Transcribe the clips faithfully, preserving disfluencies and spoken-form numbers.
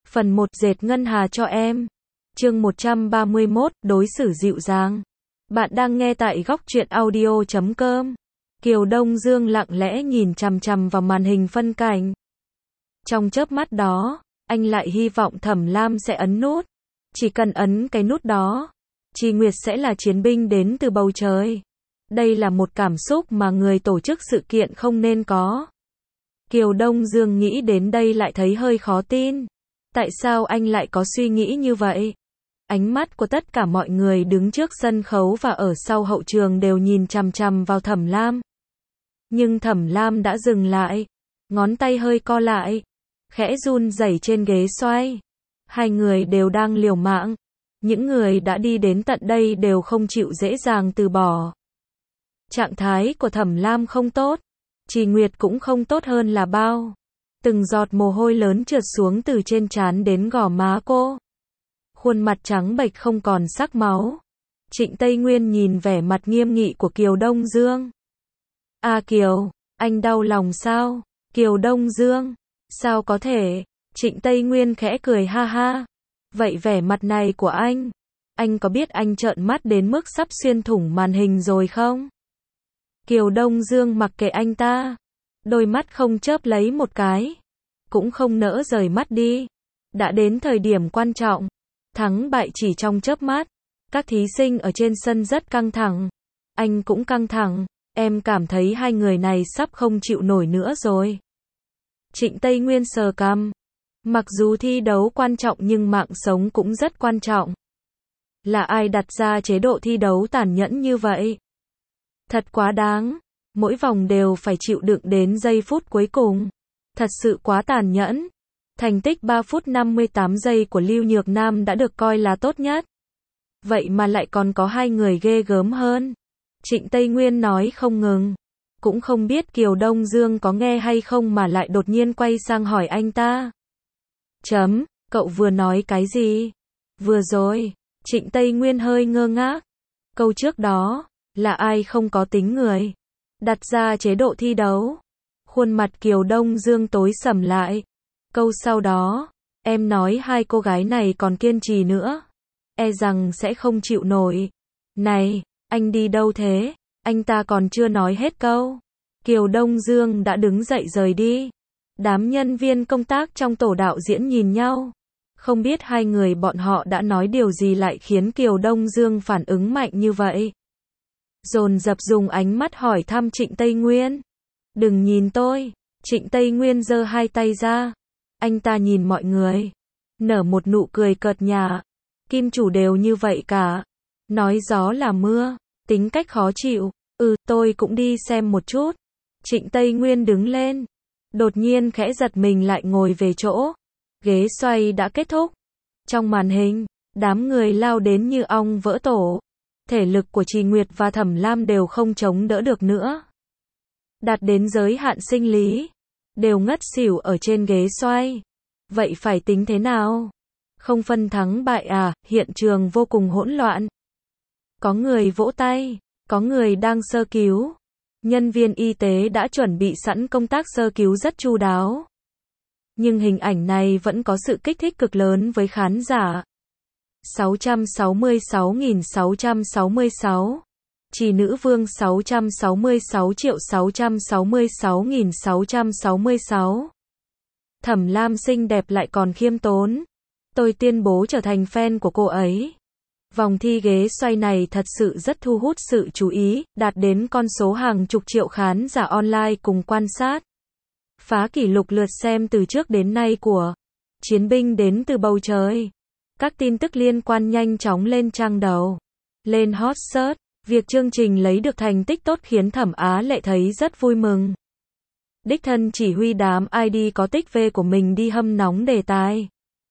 Phần một dệt ngân hà cho em. Chương một trăm ba mươi mốt, đối xử dịu dàng. Bạn đang nghe tại góc truyện audio chấm com. Kiều Đông Dương lặng lẽ nhìn chằm chằm vào màn hình phân cảnh. Trong chớp mắt đó, anh lại hy vọng Thẩm Lam sẽ ấn nút. Chỉ cần ấn cái nút đó, Trì Nguyệt sẽ là chiến binh đến từ bầu trời. Đây là một cảm xúc mà người tổ chức sự kiện không nên có. Kiều Đông Dương nghĩ đến đây lại thấy hơi khó tin. Tại sao anh lại có suy nghĩ như vậy? Ánh mắt của tất cả mọi người đứng trước sân khấu và ở sau hậu trường đều nhìn chằm chằm vào Thẩm Lam. Nhưng Thẩm Lam đã dừng lại. Ngón tay hơi co lại. Khẽ run rẩy trên ghế xoay. Hai người đều đang liều mạng. Những người đã đi đến tận đây đều không chịu dễ dàng từ bỏ. Trạng thái của Thẩm Lam không tốt. Trì Nguyệt cũng không tốt hơn là bao. Từng giọt mồ hôi lớn trượt xuống từ trên trán đến gò má cô. Khuôn mặt trắng bệch không còn sắc máu. Trịnh Tây Nguyên nhìn vẻ mặt nghiêm nghị của Kiều Đông Dương. À Kiều, anh đau lòng sao? Kiều Đông Dương, sao có thể? Trịnh Tây Nguyên khẽ cười ha ha. Vậy vẻ mặt này của anh, anh có biết anh trợn mắt đến mức sắp xuyên thủng màn hình rồi không? Kiều Đông Dương mặc kệ anh ta. Đôi mắt không chớp lấy một cái. Cũng không nỡ rời mắt đi. Đã đến thời điểm quan trọng. Thắng bại chỉ trong chớp mắt. Các thí sinh ở trên sân rất căng thẳng. Anh cũng căng thẳng. Em cảm thấy hai người này sắp không chịu nổi nữa rồi. Trịnh Tây Nguyên sờ cằm. Mặc dù thi đấu quan trọng nhưng mạng sống cũng rất quan trọng. Là ai đặt ra chế độ thi đấu tàn nhẫn như vậy? Thật quá đáng. Mỗi vòng đều phải chịu đựng đến giây phút cuối cùng. Thật sự quá tàn nhẫn. Thành tích ba phút năm mươi tám giây của Lưu Nhược Nam đã được coi là tốt nhất. Vậy mà lại còn có hai người ghê gớm hơn. Trịnh Tây Nguyên nói không ngừng. Cũng không biết Kiều Đông Dương có nghe hay không mà lại đột nhiên quay sang hỏi anh ta. Chấm, cậu vừa nói cái gì? Vừa rồi, Trịnh Tây Nguyên hơi ngơ ngác. Câu trước đó, là ai không có tính người? Đặt ra chế độ thi đấu. Khuôn mặt Kiều Đông Dương tối sầm lại. Câu sau đó, em nói hai cô gái này còn kiên trì nữa. E rằng sẽ không chịu nổi. Này, anh đi đâu thế? Anh ta còn chưa nói hết câu. Kiều Đông Dương đã đứng dậy rời đi. Đám nhân viên công tác trong tổ đạo diễn nhìn nhau. Không biết hai người bọn họ đã nói điều gì lại khiến Kiều Đông Dương phản ứng mạnh như vậy. Dồn dập dùng ánh mắt hỏi thăm Trịnh Tây Nguyên. Đừng nhìn tôi. Trịnh Tây Nguyên giơ hai tay ra. Anh ta nhìn mọi người. Nở một nụ cười cợt nhả. Kim chủ đều như vậy cả. Nói gió là mưa. Tính cách khó chịu. Ừ, tôi cũng đi xem một chút. Trịnh Tây Nguyên đứng lên. Đột nhiên khẽ giật mình lại ngồi về chỗ. Ghế xoay đã kết thúc. Trong màn hình, đám người lao đến như ong vỡ tổ. Thể lực của Trì Nguyệt và Thẩm Lam đều không chống đỡ được nữa. Đạt đến giới hạn sinh lý. Đều ngất xỉu ở trên ghế xoay. Vậy phải tính thế nào? Không phân thắng bại à? Hiện trường vô cùng hỗn loạn. Có người vỗ tay. Có người đang sơ cứu. Nhân viên y tế đã chuẩn bị sẵn công tác sơ cứu rất chu đáo. Nhưng hình ảnh này vẫn có sự kích thích cực lớn với khán giả. sáu trăm sáu mươi sáu nghìn sáu trăm sáu mươi sáu. Trì nữ vương sáu trăm sáu mươi sáu triệu sáu trăm sáu mươi sáu nghìn sáu trăm sáu mươi sáu. Thẩm Lam xinh đẹp lại còn khiêm tốn. Tôi tuyên bố trở thành fan của cô ấy. Vòng thi ghế xoay này thật sự rất thu hút sự chú ý, đạt đến con số hàng chục triệu khán giả online cùng quan sát. Phá kỷ lục lượt xem từ trước đến nay của chiến binh đến từ bầu trời. Các tin tức liên quan nhanh chóng lên trang đầu. Lên hot search. Việc chương trình lấy được thành tích tốt khiến Thẩm Á Lệ thấy rất vui mừng. Đích thân chỉ huy đám i đê có tích V của mình đi hâm nóng đề tài.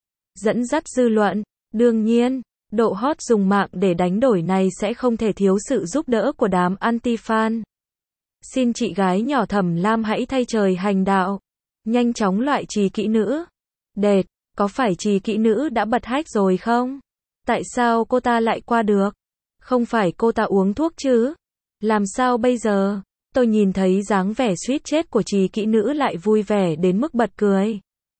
Dẫn dắt dư luận. Đương nhiên, độ hot dùng mạng để đánh đổi này sẽ không thể thiếu sự giúp đỡ của đám anti-fan. Xin chị gái nhỏ Thẩm Lam hãy thay trời hành đạo. Nhanh chóng loại trì kỹ nữ. Đệt, có phải trì kỹ nữ đã bật hack rồi không? Tại sao cô ta lại qua được? Không phải cô ta uống thuốc chứ? Làm sao bây giờ? Tôi nhìn thấy dáng vẻ suýt chết của trì kỹ nữ lại vui vẻ đến mức bật cười.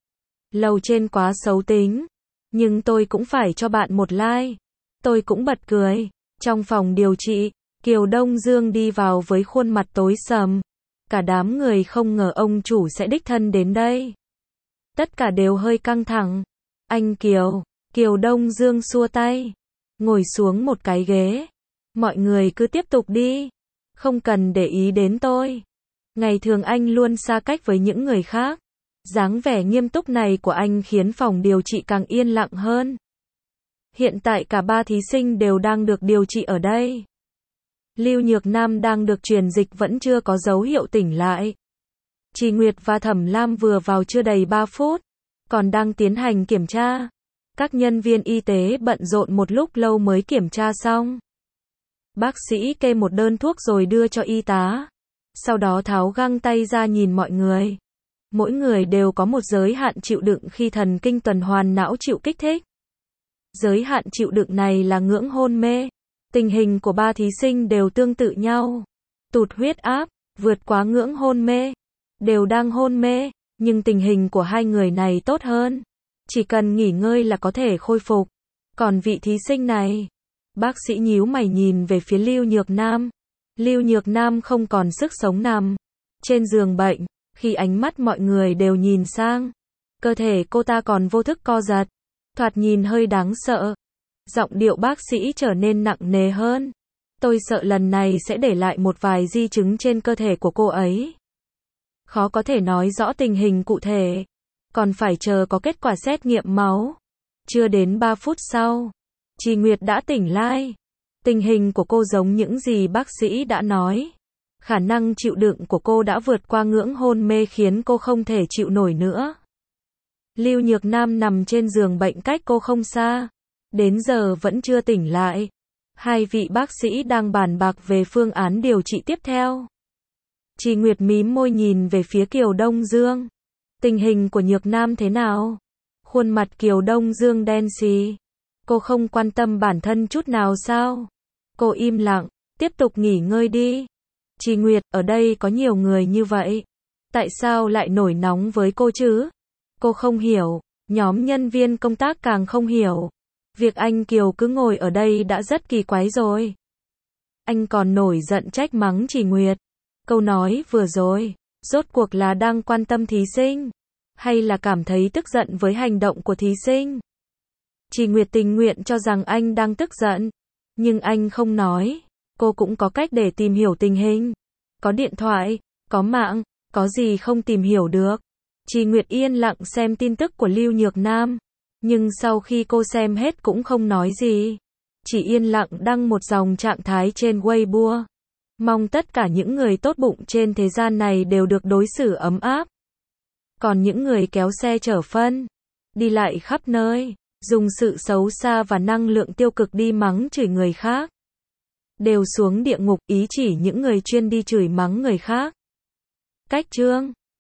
Lầu trên quá xấu tính. Nhưng tôi cũng phải cho bạn một like. Tôi cũng bật cười. Trong phòng điều trị, Kiều Đông Dương đi vào với khuôn mặt tối sầm. Cả đám người không ngờ ông chủ sẽ đích thân đến đây. Tất cả đều hơi căng thẳng. Anh Kiều, Kiều Đông Dương xua tay. Ngồi xuống một cái ghế. Mọi người cứ tiếp tục đi. Không cần để ý đến tôi. Ngày thường anh luôn xa cách với những người khác. Dáng vẻ nghiêm túc này của anh khiến phòng điều trị càng yên lặng hơn. Hiện tại cả ba thí sinh đều đang được điều trị ở đây. Lưu Nhược Nam đang được truyền dịch vẫn chưa có dấu hiệu tỉnh lại. Trì Nguyệt và Thẩm Lam vừa vào chưa đầy ba phút, còn đang tiến hành kiểm tra. Các nhân viên y tế bận rộn một lúc lâu mới kiểm tra xong. Bác sĩ kê một đơn thuốc rồi đưa cho y tá. Sau đó tháo găng tay ra nhìn mọi người. Mỗi người đều có một giới hạn chịu đựng khi thần kinh tuần hoàn não chịu kích thích. Giới hạn chịu đựng này là ngưỡng hôn mê. Tình hình của ba thí sinh đều tương tự nhau. Tụt huyết áp, vượt quá ngưỡng hôn mê. Đều đang hôn mê, nhưng tình hình của hai người này tốt hơn. Chỉ cần nghỉ ngơi là có thể khôi phục. Còn vị thí sinh này, bác sĩ nhíu mày nhìn về phía Lưu Nhược Nam. Lưu Nhược Nam không còn sức sống nằm trên giường bệnh. Khi ánh mắt mọi người đều nhìn sang, cơ thể cô ta còn vô thức co giật, thoạt nhìn hơi đáng sợ. Giọng điệu bác sĩ trở nên nặng nề hơn. Tôi sợ lần này sẽ để lại một vài di chứng trên cơ thể của cô ấy. Khó có thể nói rõ tình hình cụ thể. Còn phải chờ có kết quả xét nghiệm máu. Chưa đến ba phút sau, Trì Nguyệt đã tỉnh lại. Tình hình của cô giống những gì bác sĩ đã nói. Khả năng chịu đựng của cô đã vượt qua ngưỡng hôn mê khiến cô không thể chịu nổi nữa. Lưu Nhược Nam nằm trên giường bệnh cách cô không xa. Đến giờ vẫn chưa tỉnh lại. Hai vị bác sĩ đang bàn bạc về phương án điều trị tiếp theo. Trì Nguyệt mím môi nhìn về phía Kiều Đông Dương. Tình hình của Nhược Nam thế nào? Khuôn mặt Kiều Đông Dương đen xì. Cô không quan tâm bản thân chút nào sao? Cô im lặng, tiếp tục nghỉ ngơi đi. Trì Nguyệt, ở đây có nhiều người như vậy. Tại sao lại nổi nóng với cô chứ? Cô không hiểu, nhóm nhân viên công tác càng không hiểu. Việc anh Kiều cứ ngồi ở đây đã rất kỳ quái rồi. Anh còn nổi giận trách mắng Trì Nguyệt. Câu nói vừa rồi, rốt cuộc là đang quan tâm thí sinh, hay là cảm thấy tức giận với hành động của thí sinh? Trì Nguyệt tình nguyện cho rằng anh đang tức giận, nhưng anh không nói. Cô cũng có cách để tìm hiểu tình hình. Có điện thoại, có mạng, có gì không tìm hiểu được. Trì Nguyệt yên lặng xem tin tức của Lưu Nhược Nam. Nhưng sau khi cô xem hết cũng không nói gì. Chỉ yên lặng đăng một dòng trạng thái trên Weibo. Mong tất cả những người tốt bụng trên thế gian này đều được đối xử ấm áp. Còn những người kéo xe chở phân, đi lại khắp nơi, dùng sự xấu xa và năng lượng tiêu cực đi mắng chửi người khác, đều xuống địa ngục, ý chỉ những người chuyên đi chửi mắng người khác. Cách chương